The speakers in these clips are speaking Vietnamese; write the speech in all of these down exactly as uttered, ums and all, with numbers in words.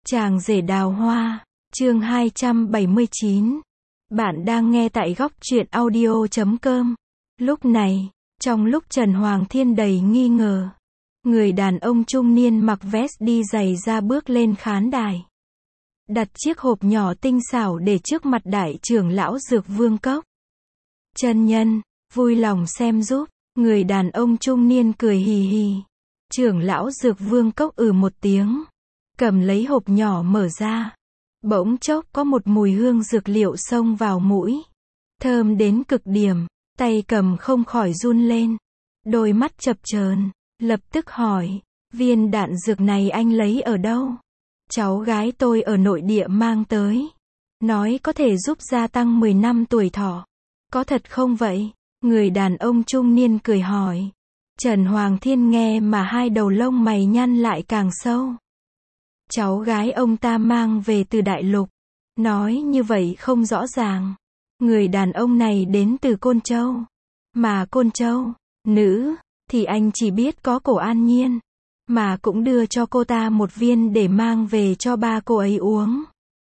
Chàng rể đào hoa, chương hai trăm bảy mươi chín. Bạn đang nghe tại góc truyện audio chấm com. Lúc này, trong lúc Trần Hoàng Thiên đầy nghi ngờ, người đàn ông trung niên mặc vest đi giày ra bước lên khán đài. Đặt chiếc hộp nhỏ tinh xảo để trước mặt đại trưởng lão Dược Vương Cốc. Chân nhân, vui lòng xem giúp, người đàn ông trung niên cười hì hì. Trưởng lão Dược Vương Cốc ừ một tiếng, cầm lấy hộp nhỏ mở ra. Bỗng chốc có một mùi hương dược liệu xông vào mũi. Thơm đến cực điểm, tay cầm không khỏi run lên. Đôi mắt chập chờn, lập tức hỏi, viên đạn dược này anh lấy ở đâu? Cháu gái tôi ở nội địa mang tới. Nói có thể giúp gia tăng mười năm tuổi thọ. Có thật không vậy? Người đàn ông trung niên cười hỏi. Trần Hoàng Thiên nghe mà hai đầu lông mày nhăn lại càng sâu. Cháu gái ông ta mang về từ đại lục. Nói như vậy không rõ ràng. Người đàn ông này đến từ Côn Châu. Mà Côn Châu, nữ, thì anh chỉ biết có Cổ An Nhiên. Mà cũng đưa cho cô ta một viên để mang về cho ba cô ấy uống.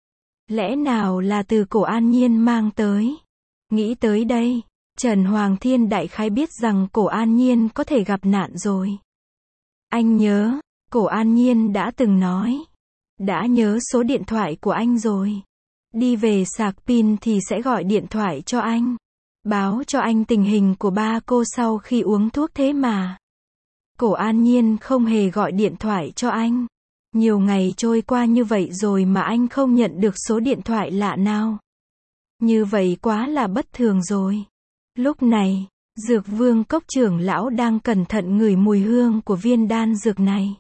Lẽ nào là từ Cổ An Nhiên mang tới? Nghĩ tới đây, Trần Hoàng Thiên đại khái biết rằng Cổ An Nhiên có thể gặp nạn rồi. Anh nhớ, Cổ An Nhiên đã từng nói. Đã nhớ số điện thoại của anh rồi. Đi về sạc pin thì sẽ gọi điện thoại cho anh. Báo cho anh tình hình của ba cô sau khi uống thuốc thế mà. Cổ An Nhiên không hề gọi điện thoại cho anh. Nhiều ngày trôi qua như vậy rồi mà anh không nhận được số điện thoại lạ nào. Như vậy quá là bất thường rồi. Lúc này, Dược Vương Cốc trưởng lão đang cẩn thận ngửi mùi hương của viên đan dược này.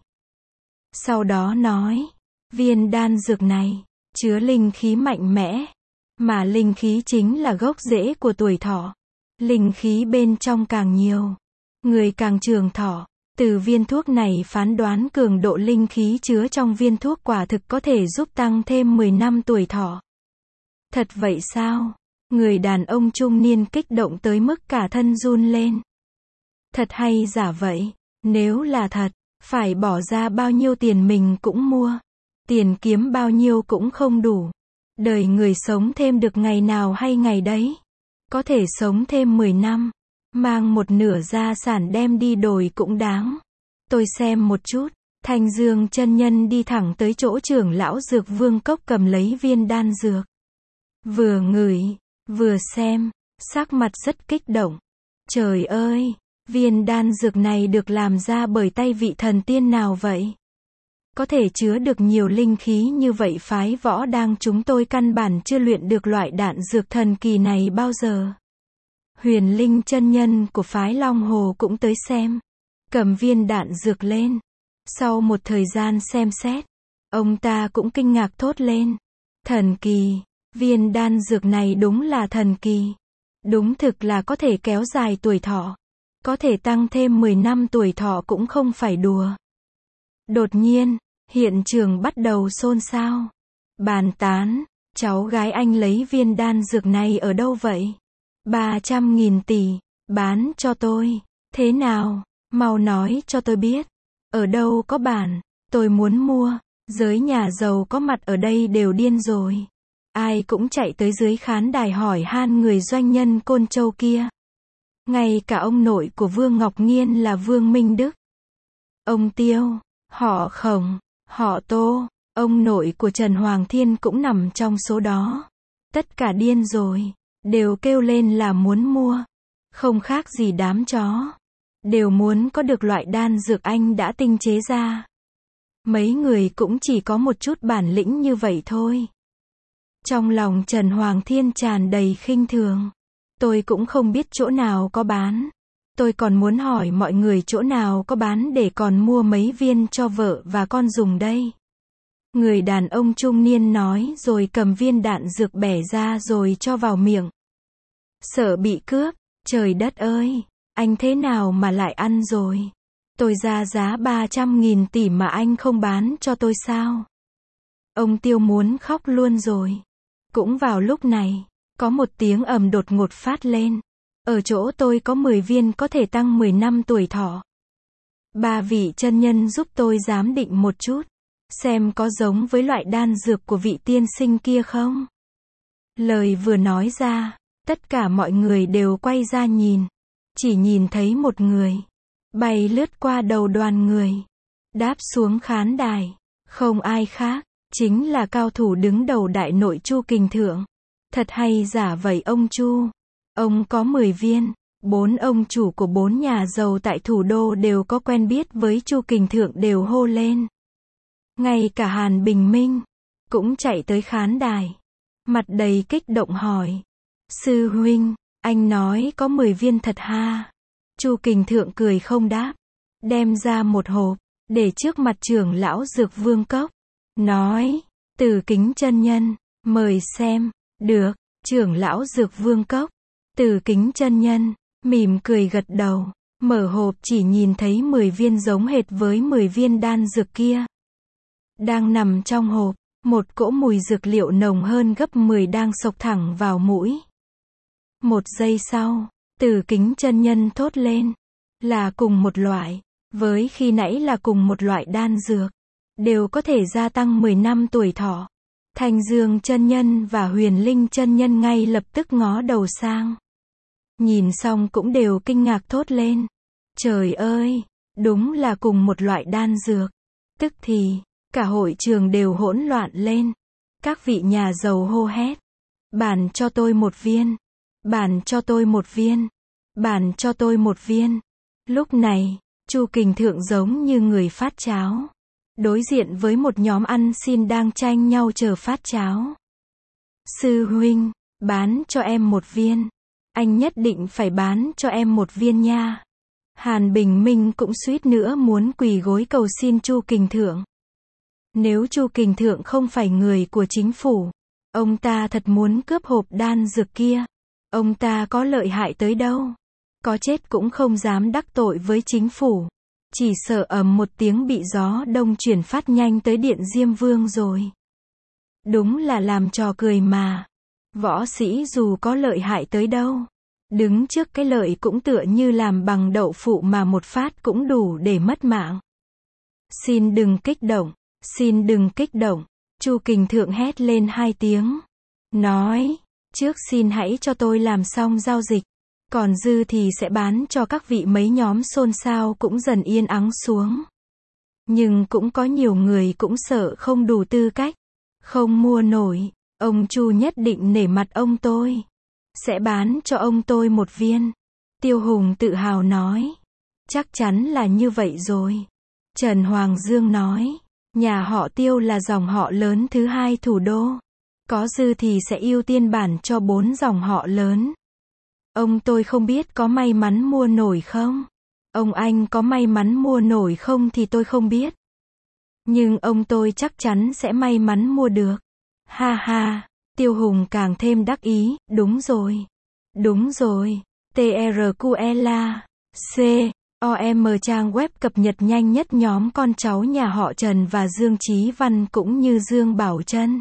Sau đó nói, viên đan dược này chứa linh khí mạnh mẽ, mà linh khí chính là gốc rễ của tuổi thọ. Linh khí bên trong càng nhiều, người càng trường thọ. Từ viên thuốc này phán đoán cường độ linh khí chứa trong viên thuốc quả thực có thể giúp tăng thêm mười năm tuổi thọ. Thật vậy sao? Người đàn ông trung niên kích động tới mức cả thân run lên. Thật hay giả vậy? Nếu là thật, phải bỏ ra bao nhiêu tiền mình cũng mua. Tiền kiếm bao nhiêu cũng không đủ. Đời người sống thêm được ngày nào hay ngày đấy. Có thể sống thêm mười năm. Mang một nửa gia sản đem đi đổi cũng đáng. Tôi xem một chút. Thanh Dương chân nhân đi thẳng tới chỗ trưởng lão Dược Vương Cốc cầm lấy viên đan dược. Vừa ngửi, vừa xem, sắc mặt rất kích động. Trời ơi, viên đan dược này được làm ra bởi tay vị thần tiên nào vậy? Có thể chứa được nhiều linh khí như vậy, phái Võ Đang chúng tôi căn bản chưa luyện được loại đạn dược thần kỳ này bao giờ. Huyền Linh chân nhân của phái Long Hồ cũng tới xem. Cầm viên đạn dược lên. Sau một thời gian xem xét, ông ta cũng kinh ngạc thốt lên. Thần kỳ, viên đan dược này đúng là thần kỳ. Đúng thực là có thể kéo dài tuổi thọ. Có thể tăng thêm mười năm tuổi thọ cũng không phải đùa. Đột nhiên, hiện trường bắt đầu xôn xao. Bàn tán, cháu gái anh lấy viên đan dược này ở đâu vậy? ba trăm nghìn tỷ, bán cho tôi. Thế nào? Mau nói cho tôi biết. Ở đâu có bản, tôi muốn mua. Giới nhà giàu có mặt ở đây đều điên rồi. Ai cũng chạy tới dưới khán đài hỏi han người doanh nhân Côn Châu kia. Ngay cả ông nội của Vương Ngọc Nghiên là Vương Minh Đức. Ông Tiêu, họ Khổng, họ Tô, ông nội của Trần Hoàng Thiên cũng nằm trong số đó. Tất cả điên rồi. Đều kêu lên là muốn mua. Không khác gì đám chó. Đều muốn có được loại đan dược anh đã tinh chế ra. Mấy người cũng chỉ có một chút bản lĩnh như vậy thôi. Trong lòng Trần Hoàng Thiên tràn đầy khinh thường. Tôi cũng không biết chỗ nào có bán. Tôi còn muốn hỏi mọi người chỗ nào có bán để còn mua mấy viên cho vợ và con dùng đây. Người đàn ông trung niên nói rồi cầm viên đạn dược bẻ ra rồi cho vào miệng. Sợ bị cướp, trời đất ơi, anh thế nào mà lại ăn rồi? Tôi ra giá ba trăm nghìn tỷ mà anh không bán cho tôi sao? Ông Tiêu muốn khóc luôn rồi. Cũng vào lúc này, có một tiếng ầm đột ngột phát lên. Ở chỗ tôi có mười viên có thể tăng mười năm tuổi thọ. Ba vị chân nhân giúp tôi giám định một chút. xem có giống với loại đan dược của vị tiên sinh kia không? Lời vừa nói ra, tất cả mọi người đều quay ra nhìn. Chỉ nhìn thấy một người bay lướt qua đầu đoàn người, đáp xuống khán đài. Không ai khác, chính là cao thủ đứng đầu đại nội Chu Kình Thượng. Thật hay giả vậy ông Chu? Ông có mười viên. Bốn ông chủ của bốn nhà giàu tại thủ đô đều có quen biết với Chu Kình Thượng đều hô lên. Ngay cả Hàn Bình Minh cũng chạy tới khán đài, mặt đầy kích động hỏi. Sư huynh, anh nói có mười viên thật ha? Chu Kình Thượng cười không đáp, đem ra một hộp, để trước mặt trưởng lão Dược Vương Cốc. Nói, Từ Kính chân nhân, mời xem. Được, trưởng lão Dược Vương Cốc. Từ Kính chân nhân mỉm cười gật đầu, mở hộp chỉ nhìn thấy mười viên giống hệt với mười viên đan dược kia. Đang nằm trong hộp, một cỗ mùi dược liệu nồng hơn gấp mười đang xộc thẳng vào mũi. Một giây sau, Từ Kính chân nhân thốt lên. Là cùng một loại, với khi nãy là cùng một loại đan dược, đều có thể gia tăng mười năm tuổi thọ. Thanh Dương chân nhân và Huyền Linh chân nhân ngay lập tức ngó đầu sang. Nhìn xong cũng đều kinh ngạc thốt lên. Trời ơi, đúng là cùng một loại đan dược. Tức thì, cả hội trường đều hỗn loạn lên. Các vị nhà giàu hô hét. Bàn cho tôi một viên. Bàn cho tôi một viên. Bàn cho tôi một viên. Lúc này, Chu Kình Thượng giống như người phát cháo. Đối diện với một nhóm ăn xin đang tranh nhau chờ phát cháo. Sư huynh, bán cho em một viên. Anh nhất định phải bán cho em một viên nha. Hàn Bình Minh cũng suýt nữa muốn quỳ gối cầu xin Chu Kình Thượng. Nếu Chu Kình Thượng không phải người của chính phủ, ông ta thật muốn cướp hộp đan dược kia. Ông ta có lợi hại tới đâu, có chết cũng không dám đắc tội với chính phủ. Chỉ sợ ầm một tiếng bị gió đông chuyển phát nhanh tới Điện Diêm Vương rồi. Đúng là làm trò cười mà. Võ sĩ dù có lợi hại tới đâu, đứng trước cái lợi cũng tựa như làm bằng đậu phụ mà một phát cũng đủ để mất mạng. Xin đừng kích động, xin đừng kích động. Chu Kình Thượng hét lên hai tiếng. Nói, trước xin hãy cho tôi làm xong giao dịch. Còn dư thì sẽ bán cho các vị. Mấy nhóm xôn xao cũng dần yên ắng xuống. Nhưng cũng có nhiều người cũng sợ không đủ tư cách, không mua nổi. Ông Chu nhất định nể mặt ông tôi, sẽ bán cho ông tôi một viên. Tiêu Hùng tự hào nói. Chắc chắn là như vậy rồi. Trần Hoàng Dương nói. Nhà họ Tiêu là dòng họ lớn thứ hai thủ đô. Có dư thì sẽ ưu tiên bản cho bốn dòng họ lớn. Ông tôi không biết có may mắn mua nổi không? Ông anh có may mắn mua nổi không thì tôi không biết. Nhưng ông tôi chắc chắn sẽ may mắn mua được. Ha ha, Tiêu Hùng càng thêm đắc ý. Đúng rồi. Đúng rồi. tê rờ quy lờ C O M trang web cập nhật nhanh nhất nhóm con cháu nhà họ Trần và Dương Chí Văn cũng như Dương Bảo Trân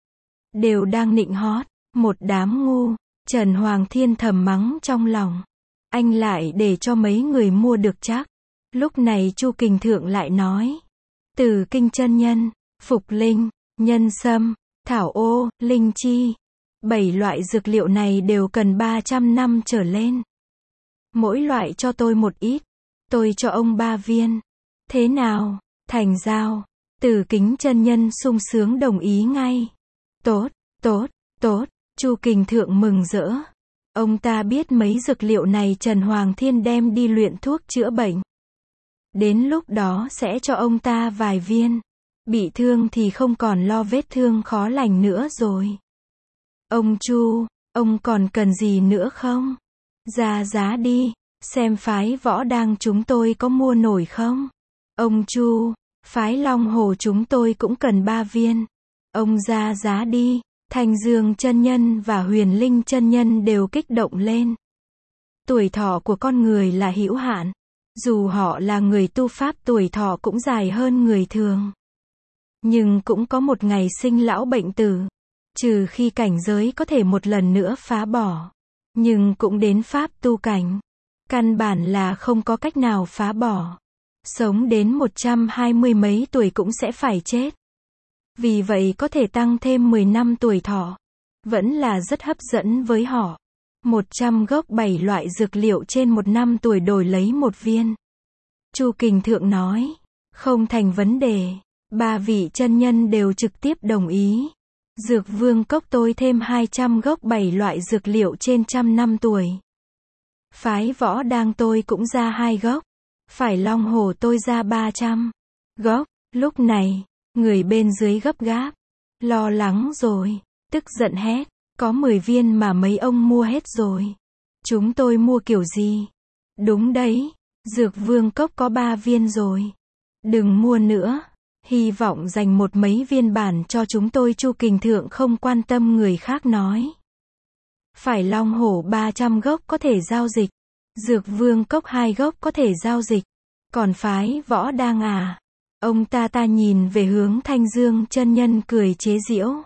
đều đang nịnh hót. Một đám ngu. Trần Hoàng Thiên thầm mắng trong lòng. Anh lại để cho mấy người mua được chắc. Lúc này Chu Kình Thượng lại nói. Từ Kinh chân nhân, Phục Linh, Nhân Sâm, Thảo Ô, Linh Chi. Bảy loại dược liệu này đều cần ba trăm năm trở lên. Mỗi loại cho tôi một ít. Tôi cho ông ba viên. Thế nào? Thành giao. Từ Kính chân nhân sung sướng đồng ý ngay. Tốt, tốt, tốt. Chu Kình Thượng mừng rỡ. Ông ta biết mấy dược liệu này Trần Hoàng Thiên đem đi luyện thuốc chữa bệnh. Đến lúc đó sẽ cho ông ta vài viên. Bị thương thì không còn lo vết thương khó lành nữa rồi. Ông Chu, ông còn cần gì nữa không? Ra giá đi, xem phái Võ Đang chúng tôi có mua nổi không? Ông Chu, phái Long Hồ chúng tôi cũng cần ba viên. Ông ra giá đi. Thanh Dương chân nhân và Huyền Linh chân nhân đều kích động lên. Tuổi thọ của con người là hữu hạn. Dù họ là người tu pháp tuổi thọ cũng dài hơn người thường. Nhưng cũng có một ngày sinh lão bệnh tử. Trừ khi cảnh giới có thể một lần nữa phá bỏ. Nhưng cũng đến pháp tu cảnh. Căn bản là không có cách nào phá bỏ. sống đến một trăm hai mươi mấy tuổi cũng sẽ phải chết. Vì vậy có thể tăng thêm mười năm tuổi thọ, vẫn là rất hấp dẫn với họ. một trăm gốc bảy loại dược liệu trên một năm tuổi đổi lấy một viên. Chu Kình Thượng nói, không thành vấn đề. Ba vị chân nhân đều trực tiếp đồng ý. Dược Vương Cốc tôi thêm hai trăm gốc bảy loại dược liệu trên trăm năm tuổi. Phái Võ Đang tôi cũng ra hai gốc. Phải Long Hồ tôi ra ba trăm gốc. Lúc này, người bên dưới gấp gáp, lo lắng rồi, tức giận hét, có mười viên mà mấy ông mua hết rồi. Chúng tôi mua kiểu gì? Đúng đấy, Dược Vương Cốc có ba viên rồi. Đừng mua nữa. Hy vọng dành một mấy viên bản cho chúng tôi. Chu Kình Thượng không quan tâm người khác nói. Phải Long Hổ ba trăm gốc có thể giao dịch. Dược Vương Cốc hai gốc có thể giao dịch. Còn phái Võ Đang à? Ông ta ta nhìn về hướng Thanh Dương chân nhân cười chế giễu.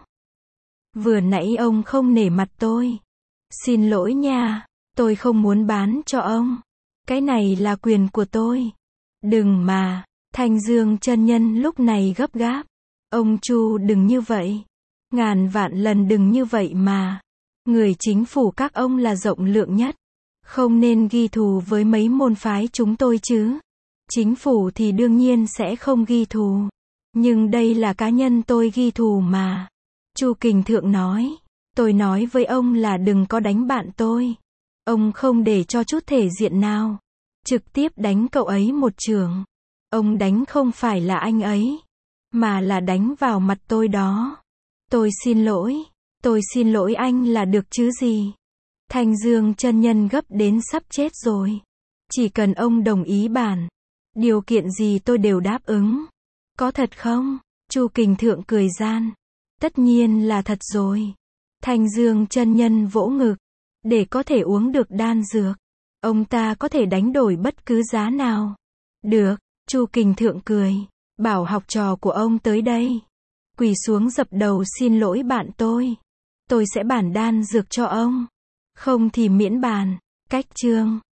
Vừa nãy ông không nể mặt tôi. Xin lỗi nha, tôi không muốn bán cho ông. Cái này là quyền của tôi. Đừng mà. Thanh Dương chân nhân lúc này gấp gáp. Ông Chu đừng như vậy. Ngàn vạn lần đừng như vậy mà. Người chính phủ các ông là rộng lượng nhất. Không nên ghi thù với mấy môn phái chúng tôi chứ. Chính phủ thì đương nhiên sẽ không ghi thù. Nhưng đây là cá nhân tôi ghi thù mà. Chu Kình Thượng nói. Tôi nói với ông là đừng có đánh bạn tôi. Ông không để cho chút thể diện nào. Trực tiếp đánh cậu ấy một chưởng. Ông đánh không phải là anh ấy, mà là đánh vào mặt tôi đó. Tôi xin lỗi, tôi xin lỗi anh là được chứ gì. Thanh Dương chân nhân gấp đến sắp chết rồi. Chỉ cần ông đồng ý bản, điều kiện gì tôi đều đáp ứng. Có thật không? Chu Kình Thượng cười gian. Tất nhiên là thật rồi. Thanh Dương chân nhân vỗ ngực. Để có thể uống được đan dược, ông ta có thể đánh đổi bất cứ giá nào. Được. Chu Kình Thượng cười, bảo học trò của ông tới đây. Quỳ xuống dập đầu xin lỗi bạn tôi. Tôi sẽ bản đan dược cho ông. Không thì miễn bàn. Cách chương